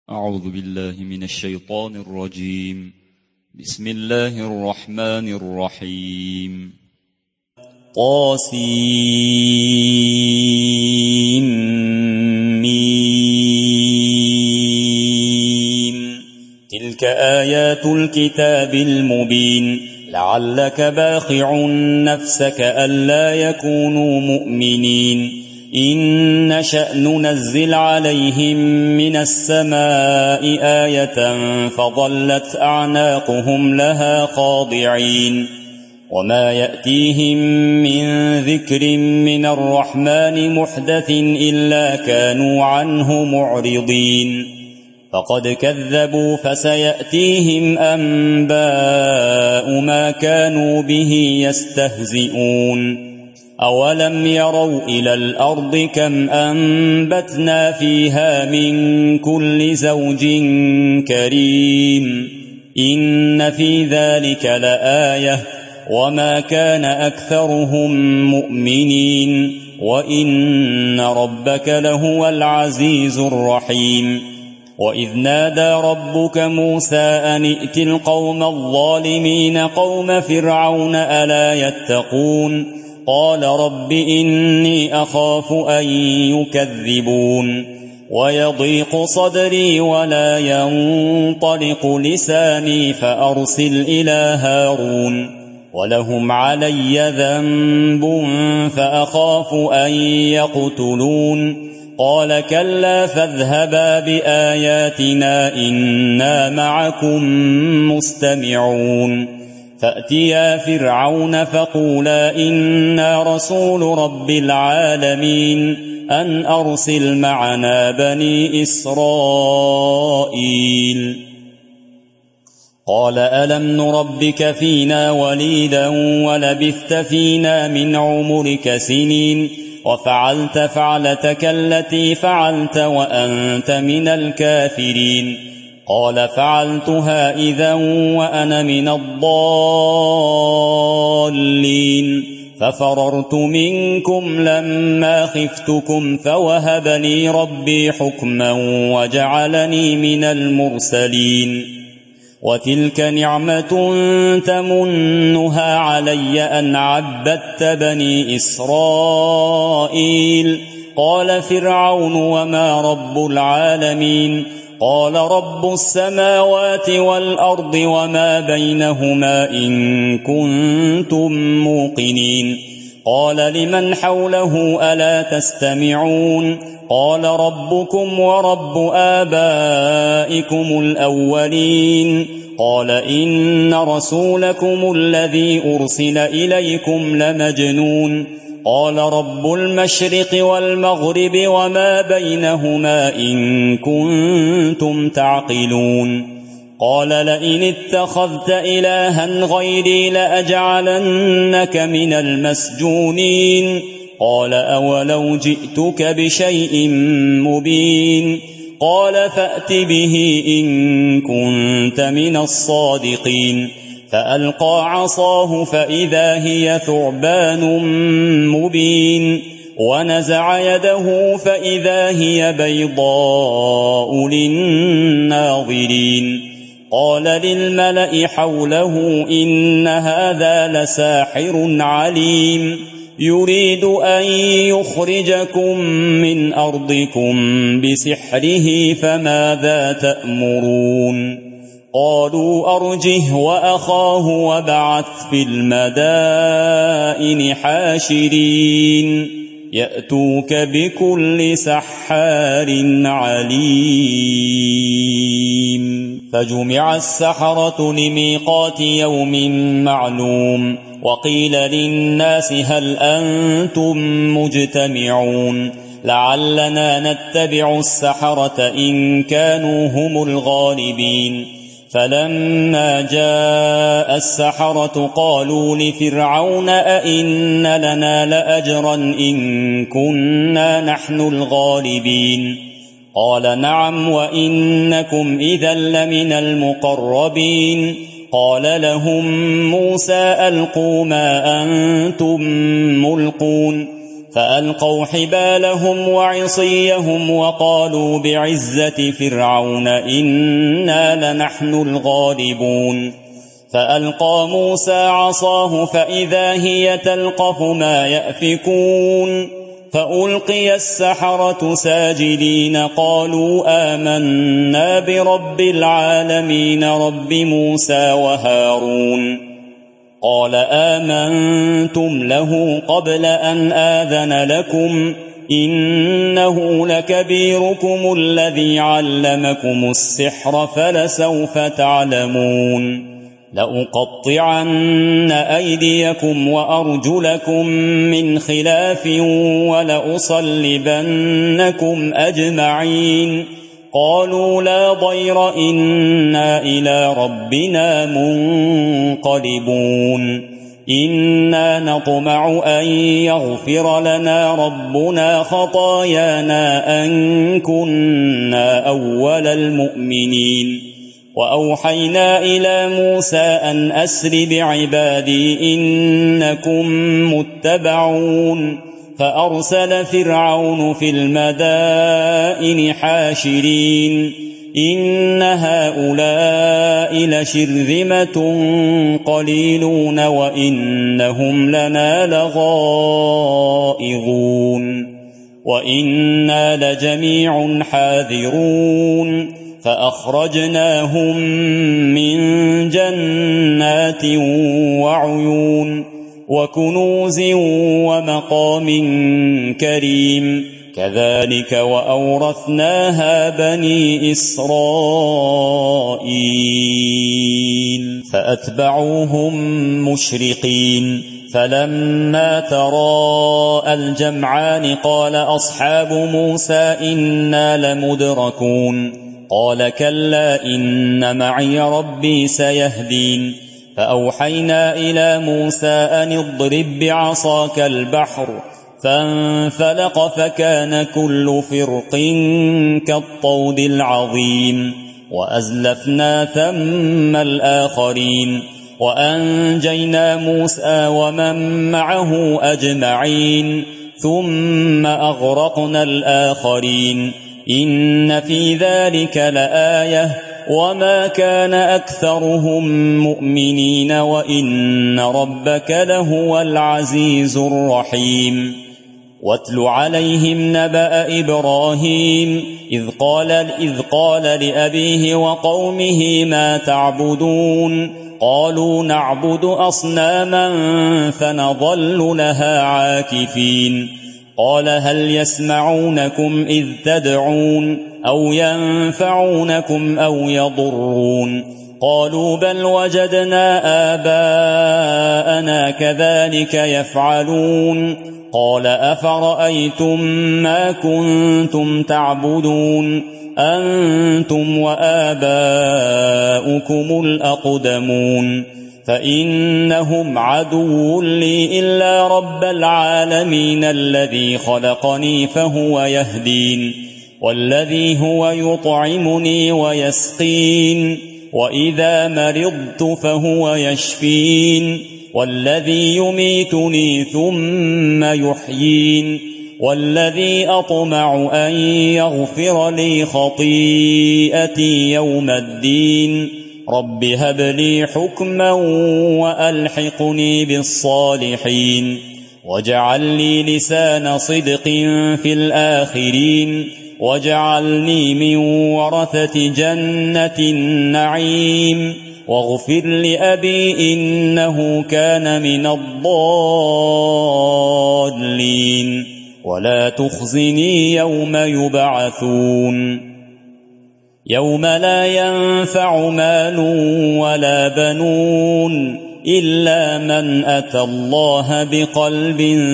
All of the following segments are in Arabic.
أعوذ بالله من الشيطان الرجيم. بسم الله الرحمن الرحيم. طاسيم. تلك آيات الكتاب المبين. لعلك باخع نفسك ألا يكونوا مؤمنين إن نشأ ننزل عليهم من السماء آية فظلت أعناقهم لها خاضعين وما يأتيهم من ذكر من الرحمن محدث إلا كانوا عنه معرضين فقد كذبوا فسيأتيهم أنباء ما كانوا به يستهزئون أولم يروا إلى الأرض كم أنبتنا فيها من كل زوج كريم إن في ذلك لآية وما كان أكثرهم مؤمنين وإن ربك لهو العزيز الرحيم وإذ نادى ربك موسى أن ائت القوم الظالمين قوم فرعون ألا يتقون قال رب إني أخاف أن يكذبون ويضيق صدري ولا ينطلق لساني فأرسل إلى هارون ولهم علي ذنب فأخاف أن يقتلون قال كلا فاذهبا بآياتنا إنا معكم مستمعون فأتيا فرعون فقولا إنا رسول رب العالمين أن أرسل معنا بني إسرائيل قال ألم نربك فينا وليدا ولبثت فينا من عمرك سنين وفعلت فعلتك التي فعلت وأنت من الكافرين قال فعلتها إذا وأنا من الضالين ففررت منكم لما خفتكم فوهب لي ربي حكما وجعلني من المرسلين وتلك نعمة تمنها علي أن عبدت بني إسرائيل قال فرعون وما رب العالمين قال رب السماوات والأرض وما بينهما إن كنتم موقنين قال لمن حوله ألا تستمعون قال ربكم ورب آبائكم الأولين قال إن رسولكم الذي أرسل إليكم لمجنون قال رب المشرق والمغرب وما بينهما إن كنتم تعقلون قال لئن اتخذت إلها غيري لأجعلنك من المسجونين قال أولو جئتك بشيء مبين قال فأت به إن كنت من الصادقين فألقى عصاه فإذا هي ثعبان مبين ونزع يده فإذا هي بيضاء للناظرين قال للملأ حوله إن هذا لساحر عليم يريد أن يخرجكم من أرضكم بسحره فماذا تأمرون قالوا أرجه وأخاه وابعث في المدائن حاشرين يأتوك بكل سحار عليم فجمع السحرة لميقات يوم معلوم وقيل للناس هل أنتم مجتمعون لعلنا نتبع السحرة إن كانوا هم الغالبين فلما جاء السحرة قالوا لفرعون أئن لنا لأجرا إن كنا نحن الغالبين قال نعم وإنكم إذا لمن المقربين قال لهم موسى ألقوا ما أنتم ملقون فألقوا حبالهم وعصيهم وقالوا بعزة فرعون إنا لنحن الغالبون فألقى موسى عصاه فإذا هي تلقف ما يأفكون فألقي السحرة ساجدين قالوا آمنا برب العالمين رب موسى وهارون قال آمنتم له قبل أن آذن لكم إنه لكبيركم الذي علمكم السحر فلسوف تعلمون لأقطعن أيديكم وأرجلكم من خلاف ولأصلبنكم أجمعين قالوا لا ضير إنا إلى ربنا منقلبون إنا نطمع أن يغفر لنا ربنا خطايانا أن كنا أول المؤمنين وأوحينا إلى موسى أن أسر بعبادي إنكم متبعون فأرسل فرعون في المدائن حاشرين إن هؤلاء لشرذمة قليلون وإنهم لنا لغائظون وإنا لجميع حاذرون فأخرجناهم من جنات وعيون وكنوز ومقام كريم كذلك وأورثناها بني إسرائيل فأتبعوهم مشرقين فلما تراءى الجمعان قال أصحاب موسى إنا لمدركون قال كلا إن معي ربي سيهدين فأوحينا إلى موسى أن اضرب بعصاك البحر فانفلق فكان كل فرق كالطود العظيم وأزلفنا ثم الآخرين وأنجينا موسى ومن معه أجمعين ثم أغرقنا الآخرين إن في ذلك لآية وما كان أكثرهم مؤمنين وإن ربك لهو العزيز الرحيم واتل عليهم نبأ إبراهيم إذ قال لأبيه وقومه ما تعبدون قالوا نعبد أصناما فنظل لها عاكفين قال هل يسمعونكم إذ تدعون أو ينفعونكم أو يضرون قالوا بل وجدنا آباءنا كذلك يفعلون قال أفرأيتم ما كنتم تعبدون أنتم وآباؤكم الأقدمون فإنهم عدو لي إلا رب العالمين الذي خلقني فهو يهدين والذي هو يطعمني ويسقين وإذا مرضت فهو يشفين والذي يميتني ثم يحيين والذي أطمع أن يغفر لي خطيئتي يوم الدين رب هب لي حكما وألحقني بالصالحين واجعل لي لسان صدق في الآخرين واجعلني من ورثة جنة النعيم واغفر لأبي إنه كان من الضالين ولا تخزني يوم يبعثون يوم لا ينفع مال ولا بنون إلا من أتى الله بقلب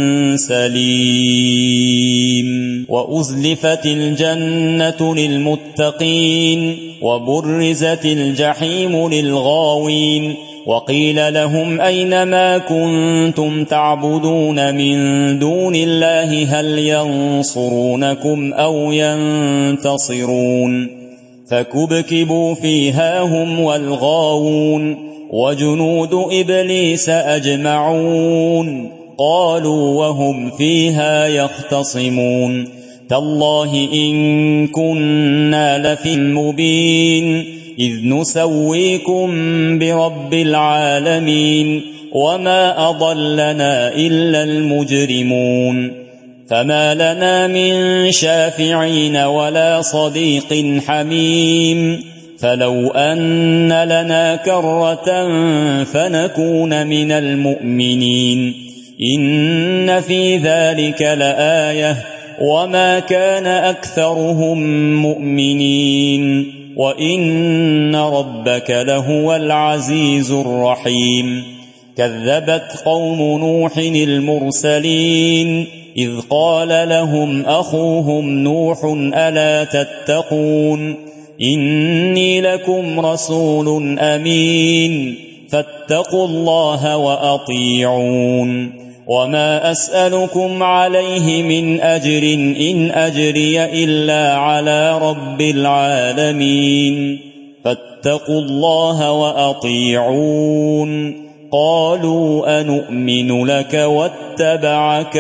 سليم وأزلفت الجنة للمتقين وبرزت الجحيم للغاوين وقيل لهم أين ما كنتم تعبدون من دون الله هل ينصرونكم أو ينتصرون فكبكبوا فيها هم والغاوون وجنود إبليس أجمعون قالوا وهم فيها يختصمون تالله إن كنا لفي مبين إذ نسويكم برب العالمين وما أضلنا إلا المجرمون فما لنا من شافعين ولا صديق حميم فلو أن لنا كرة فنكون من المؤمنين إن في ذلك لآية وما كان أكثرهم مؤمنين وإن ربك لهو العزيز الرحيم كذبت قوم نوح المرسلين إذ قال لهم أخوهم نوح ألا تتقون إني لكم رسول أمين فاتقوا الله وأطيعون وما أسألكم عليه من أجر إن أجري إلا على رب العالمين فاتقوا الله وأطيعون قالوا أنؤمن لك واتبعك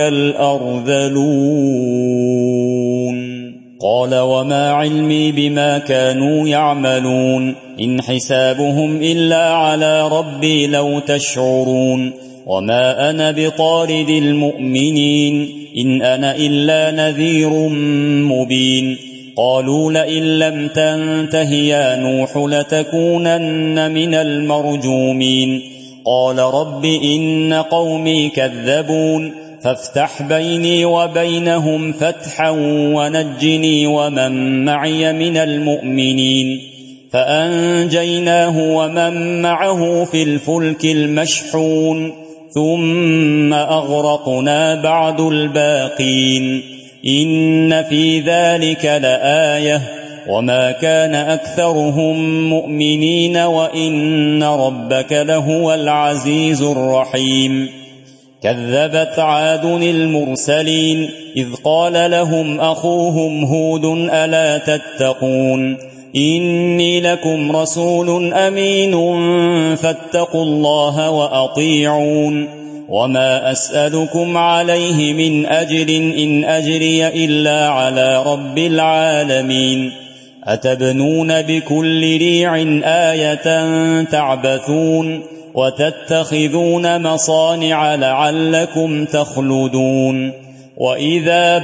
الأرذلون قال وما علمي بما كانوا يعملون إن حسابهم إلا على ربي لو تشعرون وما أنا بطارد المؤمنين إن أنا إلا نذير مبين قالوا لئن لم تنته يا نوح لتكونن من المرجومين قال رب إن قومي كذبون فافتح بيني وبينهم فتحا ونجني ومن معي من المؤمنين فأنجيناه ومن معه في الفلك المشحون ثم أغرقنا بعد الباقين إن في ذلك لآية وما كان أكثرهم مؤمنين وإن ربك لهو العزيز الرحيم كذبت عاد المرسلين إذ قال لهم أخوهم هود ألا تتقون إني لكم رسول أمين فاتقوا الله وأطيعون وما أسألكم عليه من أجر إن أجري إلا على رب العالمين أتبنون بكل ريع آية تعبثون وتتخذون مصانع لعلكم تخلدون وإذا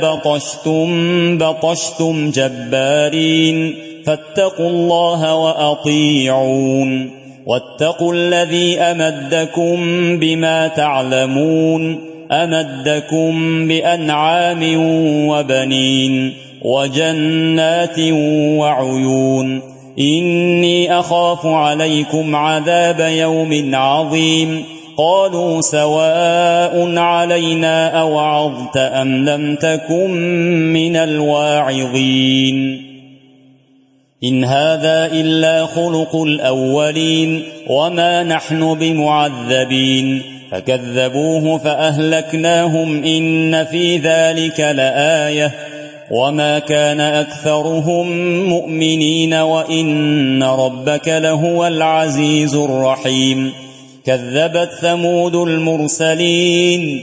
بطشتم جبارين فاتقوا الله وأطيعون واتقوا الذي أمدكم بما تعلمون أمدكم بأنعام وبنين وجنات وعيون إني أخاف عليكم عذاب يوم عظيم قالوا سواء علينا أوعظت أم لم تكن من الواعظين إن هذا إلا خلق الأولين وما نحن بمعذبين فكذبوه فأهلكناهم إن في ذلك لآية وما كان أكثرهم مؤمنين وإن ربك لهو العزيز الرحيم كذبت ثمود المرسلين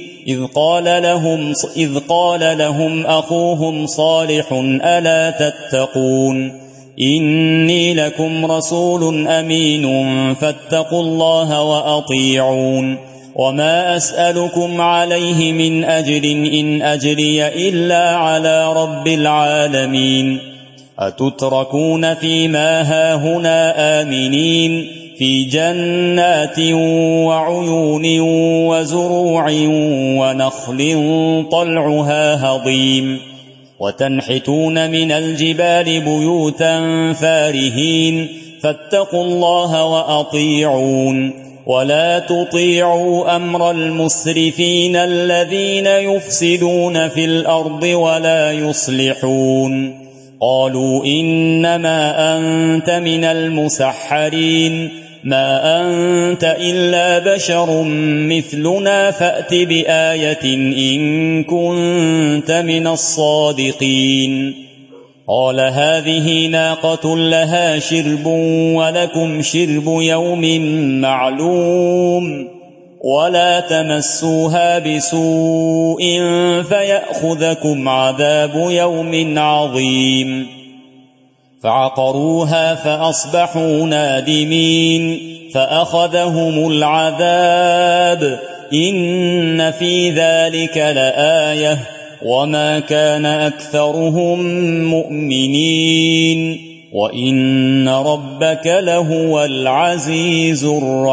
إذ قال لهم أخوهم صالح ألا تتقون إني لكم رسول أمين فاتقوا الله وأطيعون وما أسألكم عليه من أجر إن أجري إلا على رب العالمين أتتركون فيما هاهنا آمنين في جنات وعيون وزروع ونخل طلعها هضيم وتنحتون من الجبال بيوتا فارهين فاتقوا الله وأطيعون ولا تطيعوا أمر المسرفين الذين يفسدون في الأرض ولا يصلحون قالوا إنما أنت من المسحرين ما أنت إلا بشر مثلنا فأت بآية إن كنت من الصادقين قال هذه ناقة لها شرب ولكم شرب يوم معلوم ولا تمسوها بسوء فيأخذكم عذاب يوم عظيم فعقروها فأصبحوا نادمين فأخذهم العذاب إن في ذلك لآية وما كان أكثرهم مؤمنين وإن ربك لهو العزيز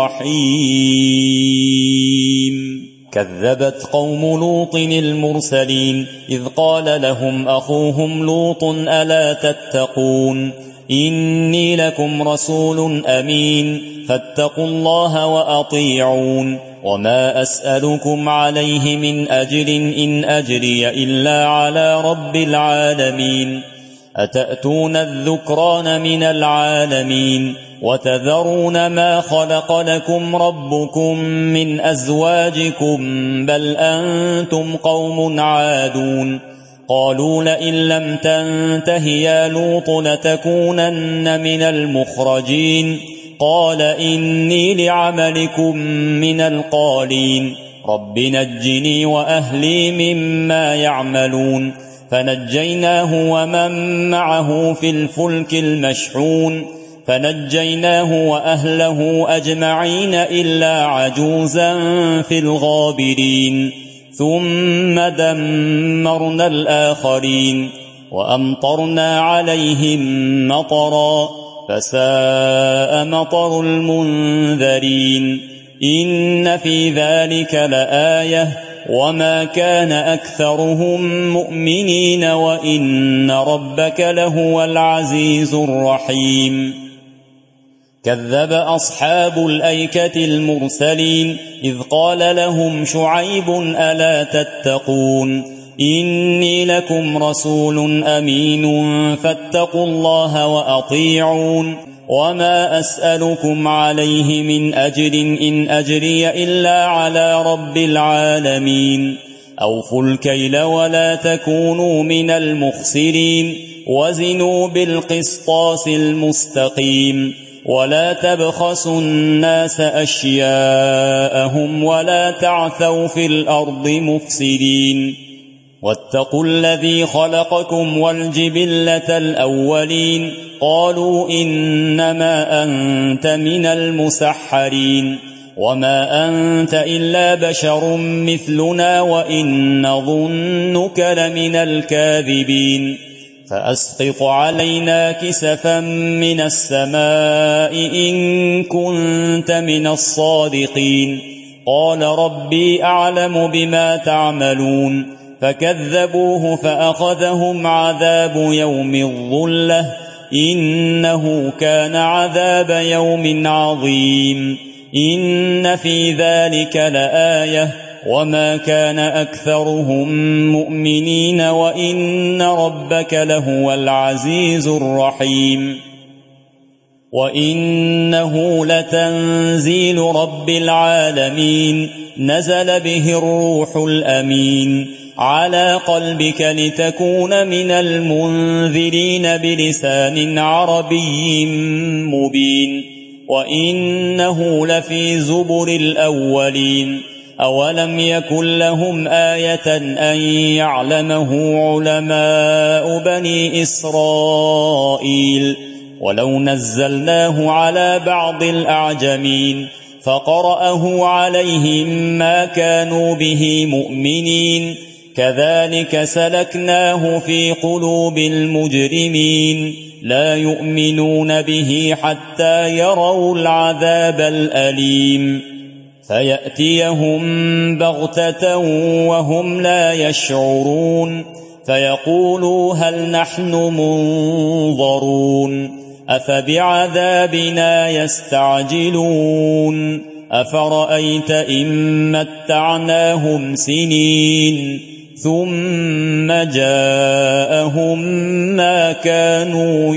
الرحيم كذبت قوم لوط المرسلين إذ قال لهم أخوهم لوط ألا تتقون إني لكم رسول أمين فاتقوا الله وأطيعون وما أسألكم عليه من أجر إن أجري إلا على رب العالمين أتأتون الذكران من العالمين وتذرون ما خلق لكم ربكم من أزواجكم بل أنتم قوم عادون قالوا لئن لم تنته يا لوط لتكونن من المخرجين قال إني لعملكم من القالين رب نجني وأهلي مما يعملون فنجيناه ومن معه في الفلك المشحون فنجيناه وأهله أجمعين إلا عجوزا في الغابرين ثم دمرنا الآخرين وأمطرنا عليهم مطرا فساء مطر المنذرين إن في ذلك لآية وما كان أكثرهم مؤمنين وإن ربك لهو العزيز الرحيم كذب أصحاب الأيكة المرسلين إذ قال لهم شعيب ألا تتقون إني لكم رسول أمين فاتقوا الله وأطيعون وما أسألكم عليه من أجر إن أجري إلا على رب العالمين أوفوا الكيل ولا تكونوا من المخسرين وزنوا بالقسطاس المستقيم ولا تبخسوا الناس أشياءهم ولا تعثوا في الأرض مفسدين واتقوا الذي خلقكم والجبلة الأولين قالوا إنما أنت من المسحرين وما أنت إلا بشر مثلنا وإن نظنك لمن الكاذبين فأسقط علينا كسفا من السماء إن كنت من الصادقين قال ربي أعلم بما تعملون فكذبوه فأخذهم عذاب يوم الظلة إنه كان عذاب يوم عظيم إن في ذلك لآية وما كان أكثرهم مؤمنين وإن ربك لهو العزيز الرحيم وإنه لتنزيل رب العالمين نزل به الروح الأمين على قلبك لتكون من المنذرين بلسان عربي مبين وإنه لفي زبر الأولين أولم يكن لهم آية أن يعلمه علماء بني إسرائيل ولو نزلناه على بعض الأعجمين فقرأه عليهم ما كانوا به مؤمنين كذلك سلكناه في قلوب المجرمين لا يؤمنون به حتى يروا العذاب الأليم فيأتيهم بغتة وهم لا يشعرون فيقولوا هل نحن منظرون أفبعذابنا يستعجلون أفرأيت إن متعناهم سنين ثم جاءهم ما كانوا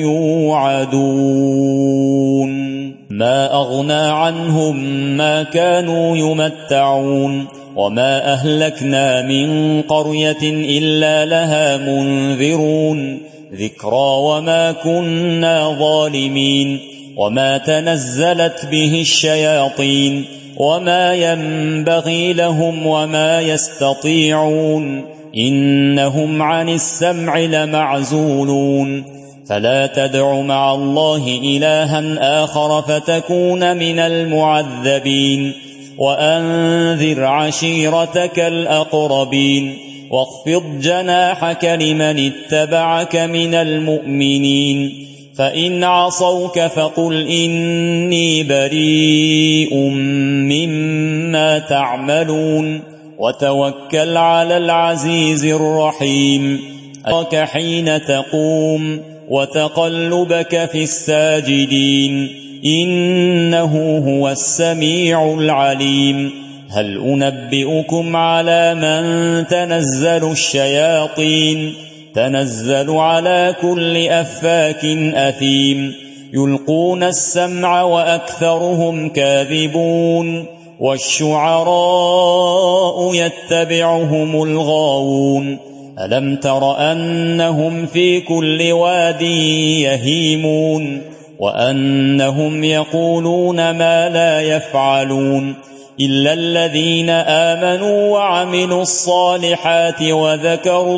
يوعدون ما أغنى عنهم ما كانوا يمتعون وما أهلكنا من قرية إلا لها منذرون ذكرى وما كنا ظالمين وما تنزلت به الشياطين وما ينبغي لهم وما يستطيعون إنهم عن السمع لمعزولون فلا تدع مع الله إلها آخر فتكون من المعذبين وأنذر عشيرتك الأقربين واخفض جناحك لمن اتبعك من المؤمنين فإن عصوك فقل إني بريء مما تعملون وتوكل على العزيز الرحيم أراك حين تقوم وتقلبك في الساجدين إنه هو السميع العليم هل أنبئكم على من تنزل الشياطين تنزل على كل أفاك أثيم يلقون السمع وأكثرهم كاذبون والشعراء يتبعهم الغاوون ألم تر أنهم في كل واد يهيمون وأنهم يقولون ما لا يفعلون إلا الذين آمنوا وعملوا الصالحات وذكروا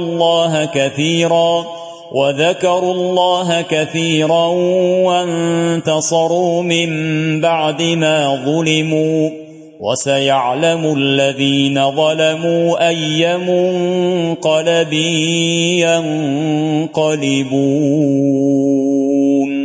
الله كثيرا وانتصروا من بعد ما ظلموا وسيعلم الذين ظلموا أي منقلب ينقلبون